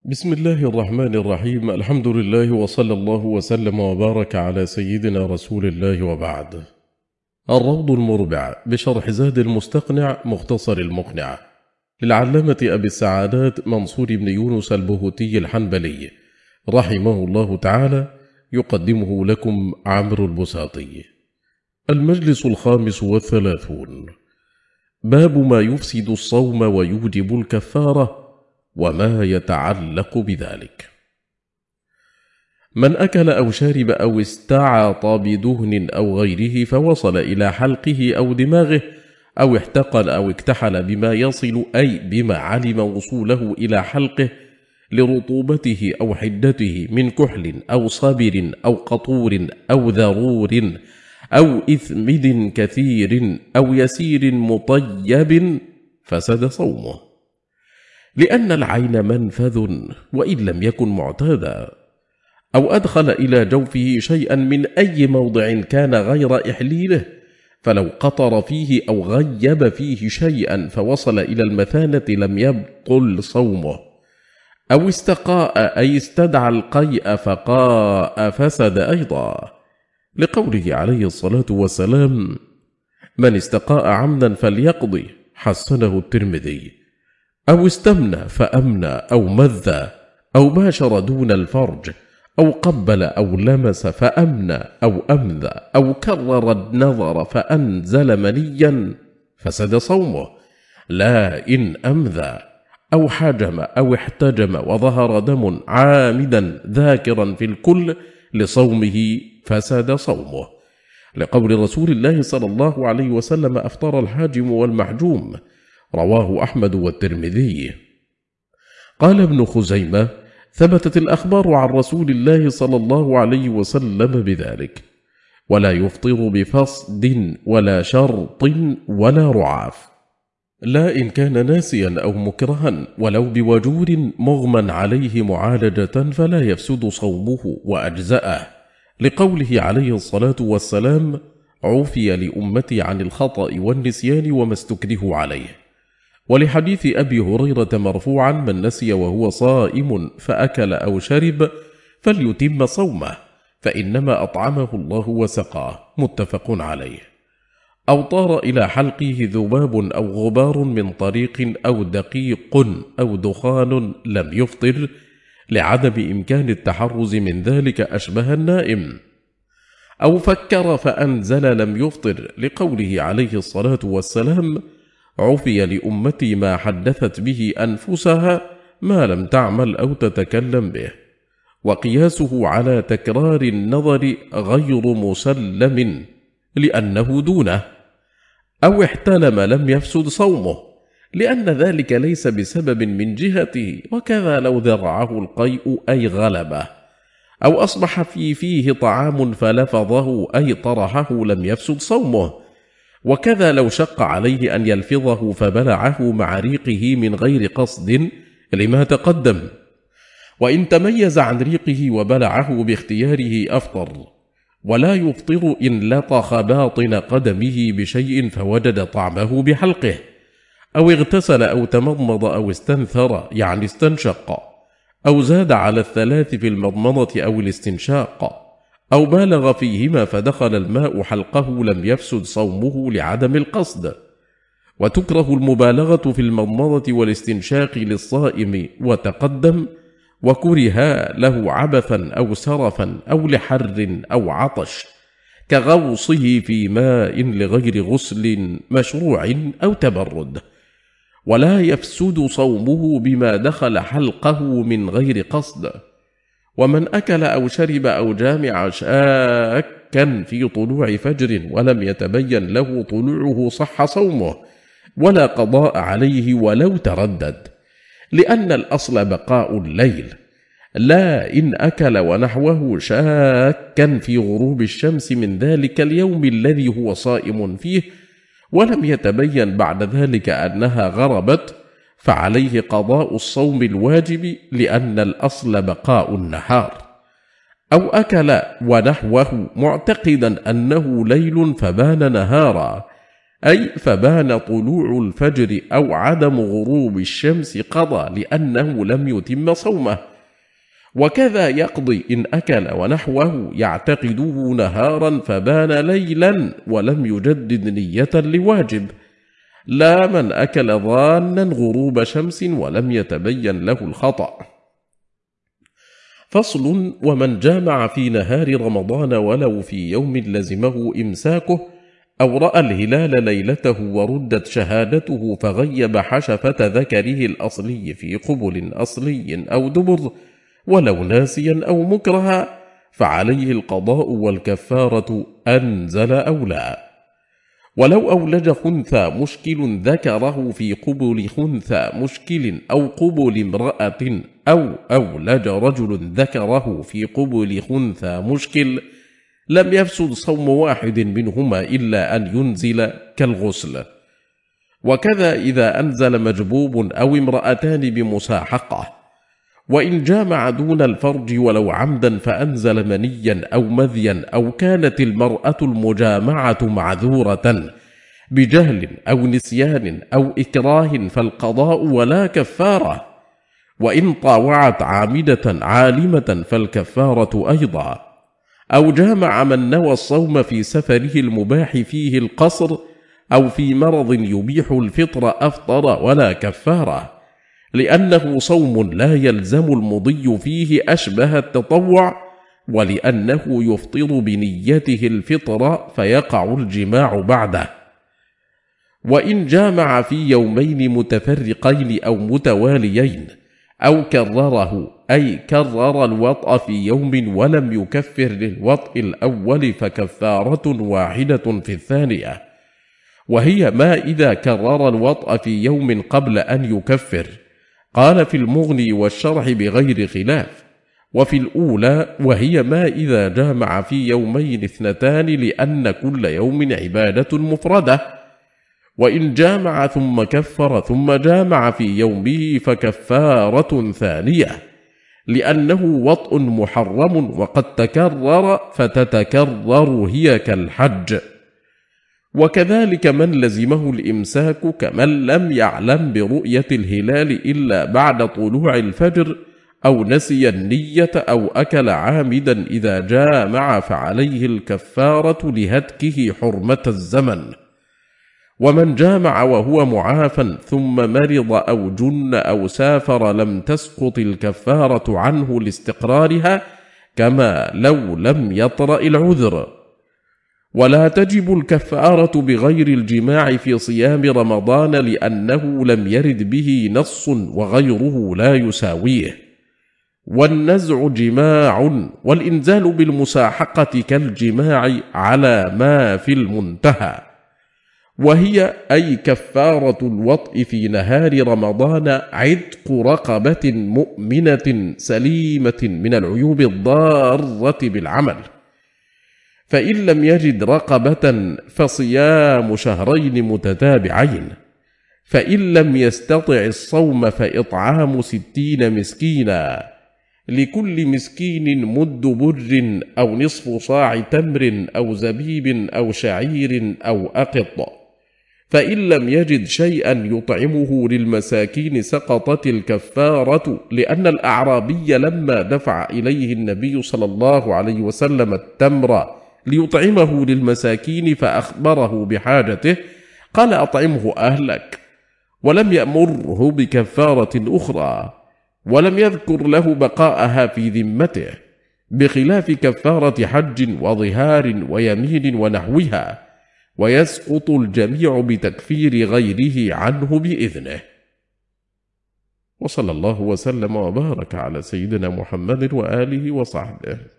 بسم الله الرحمن الرحيم. الحمد لله وصلى الله وسلم وبارك على سيدنا رسول الله، وبعد. الروض المربع بشرح زاد المستقنع مختصر المقنع للعلامة أبي السعادات منصور بن يونس البهوتي الحنبلي رحمه الله تعالى، يقدمه لكم عمرو البساطي. المجلس 35. باب ما يفسد الصوم ويوجب الكفارة وما يتعلق بذلك. من أكل أو شرب أو استعاط بدهن أو غيره فوصل إلى حلقه أو دماغه أو احتقن أو اكتحل بما يصل، أي بما علم وصوله إلى حلقه لرطوبته أو حدته من كحل أو صبر أو قطور أو ذرور أو إثمد كثير أو يسير مطيب فسد صومه، لأن العين منفذ وإن لم يكن معتادا، أو أدخل إلى جوفه شيئا من أي موضع كان غير إحليله، فلو قطر فيه أو غيب فيه شيئا فوصل إلى المثانة لم يبطل صومه، أو استقاء أي استدعى القيء فقاء فسد أيضا، لقوله عليه الصلاة والسلام: من استقاء عمدا فليقضي، حسنه الترمذي. أو استمنى فأمنى أو مذى أو باشر دون الفرج أو قبل أو لمس فأمنى أو أمذى أو كرر النظر فأنزل منيا فسد صومه، لا إن أمذى أو حجم أو احتجم وظهر دم عامدا ذاكرا في الكل لصومه فسد صومه، لقول رسول الله صلى الله عليه وسلم: أفطر الحاجم والمحجوم، رواه أحمد والترمذي. قال ابن خزيمة: ثبتت الأخبار عن رسول الله صلى الله عليه وسلم بذلك، ولا يفطر بفصد ولا شرط ولا رعاف، لا إن كان ناسيا أو مكرها، ولو بوجور مغمى عليه معالجة فلا يفسد صومه وأجزأه، لقوله عليه الصلاة والسلام: عفي لأمتي عن الخطأ والنسيان وما استكره عليه، ولحديث أبي هريرة مرفوعا: من نسي وهو صائم فأكل أو شرب فليتم صومه فإنما أطعمه الله وسقاه، متفق عليه. أو طار إلى حلقه ذباب أو غبار من طريق أو دقيق أو دخان لم يفطر، لعدم إمكان التحرز من ذلك، أشبه النائم. أو فكر فأنزل لم يفطر، لقوله عليه الصلاة والسلام: عفي لأمتي ما حدثت به أنفسها ما لم تعمل أو تتكلم به، وقياسه على تكرار النظر غير مسلم لأنه دونه. أو احتلم لم يفسد صومه، لأن ذلك ليس بسبب من جهته، وكذا لو ذرعه القيء أي غلبه، أو أصبح في فيه طعام فلفظه أي طرحه لم يفسد صومه، وكذا لو شق عليه أن يلفظه فبلعه مع ريقه من غير قصد لما تقدم، وإن تميز عن ريقه وبلعه باختياره أفطر، ولا يفطر إن لطخ باطن قدمه بشيء فوجد طعمه بحلقه، أو اغتسل أو تمضمض أو استنثر يعني استنشق، أو زاد على 3 في المضمضة أو الاستنشاق، أو بالغ فيهما فدخل الماء حلقه لم يفسد صومه لعدم القصد. وتكره المبالغة في المضمضة والاستنشاق للصائم وتقدم، وكره له عبثا أو سرفا أو لحر أو عطش، كغوصه في ماء لغير غسل مشروع أو تبرد، ولا يفسد صومه بما دخل حلقه من غير قصد. ومن أكل أو شرب أو جامع شاكا في طلوع فجر ولم يتبين له طلوعه صح صومه، ولا قضاء عليه ولو تردد، لأن الأصل بقاء الليل، لا إن أكل ونحوه شاكا في غروب الشمس من ذلك اليوم الذي هو صائم فيه ولم يتبين بعد ذلك أنها غربت، فعليه قضاء الصوم الواجب، لأن الأصل بقاء النهار. أو أكل ونحوه معتقدا أنه ليل فبان نهارا، أي فبان طلوع الفجر أو عدم غروب الشمس قضى لأنه لم يتم صومه. وكذا يقضي إن أكل ونحوه يعتقده نهارا فبان ليلا ولم يجدد نية لواجب، لا من أكل ظانا غروب شمس ولم يتبين له الخطأ. فصل: ومن جامع في نهار رمضان ولو في يوم لزمه إمساكه، أو رأى الهلال ليلته وردت شهادته فغيب حشفة ذكره الأصلي في قبل أصلي أو دبر ولو ناسيا أو مكرها، فعليه القضاء والكفارة أنزل أو لا. ولو أولج خنثى مشكل ذكره في قبل خنثى مشكل أو قبل امرأة، أو أولج رجل ذكره في قبل خنثى مشكل، لم يفسد صوم واحد منهما إلا أن ينزل كالغسل. وكذا إذا أنزل مجبوب أو امرأتان بمساحقة. وإن جامع دون الفرج ولو عمدا فأنزل منيا أو مذيا، أو كانت المرأة المجامعة معذورة بجهل أو نسيان أو إكراه فالقضاء ولا كفارة. وإن طاوعت عامدة عالمة فالكفارة أيضا. أو جامع من نوى الصوم في سفره المباح فيه القصر، أو في مرض يبيح الفطر أفطر ولا كفارة، لأنه صوم لا يلزم المضي فيه أشبه التطوع، ولأنه يفطر بنيته الفطر فيقع الجماع بعده. وإن جامع في يومين متفرقين أو متواليين، أو كرره أي كرر الوطأ في يوم ولم يكفر للوطء الأول فكفارة واحدة في الثانية، وهي ما إذا كرر الوطأ في يوم قبل أن يكفر. قال في المغني والشرح بغير خلاف. وفي الأولى وهي ما إذا جامع في يومين اثنتان لأن كل يوم عبادة مفردة. وإن جامع ثم كفر ثم جامع في يومه فكفارة ثانية، لأنه وطء محرم وقد تكرر فتتكرر هي كالحج. وكذلك من لزمه الإمساك كمن لم يعلم برؤية الهلال إلا بعد طلوع الفجر، أو نسي النية أو أكل عامدا إذا جامع فعليه الكفارة لهتكه حرمة الزمن. ومن جامع وهو معافى ثم مرض أو جن أو سافر لم تسقط الكفارة عنه لاستقرارها، كما لو لم يطرأ العذر. ولا تجب الكفارة بغير الجماع في صيام رمضان لأنه لم يرد به نص وغيره لا يساويه. والنزع جماع، والإنزال بالمساحقة كالجماع على ما في المنتهى، وهي أي كفارة الوطء في نهار رمضان عتق رقبة مؤمنة سليمة من العيوب الضارة بالعمل. فإن لم يجد رقبة فصيام شهرين متتابعين. فإن لم يستطع الصوم فإطعام 60 مسكينا، لكل مسكين مد بر أو نصف صاع تمر أو زبيب أو شعير أو أقط. فإن لم يجد شيئا يطعمه للمساكين سقطت الكفارة، لأن الأعرابي لما دفع إليه النبي صلى الله عليه وسلم التمر ليطعمه للمساكين فأخبره بحاجته قال أطعمه أهلك، ولم يأمره بكفارة أخرى، ولم يذكر له بقاءها في ذمته، بخلاف كفارة حج وظهار ويمين ونحوها، ويسقط الجميع بتكفير غيره عنه بإذنه. وصلى الله وسلم وبارك على سيدنا محمد وآله وصحبه.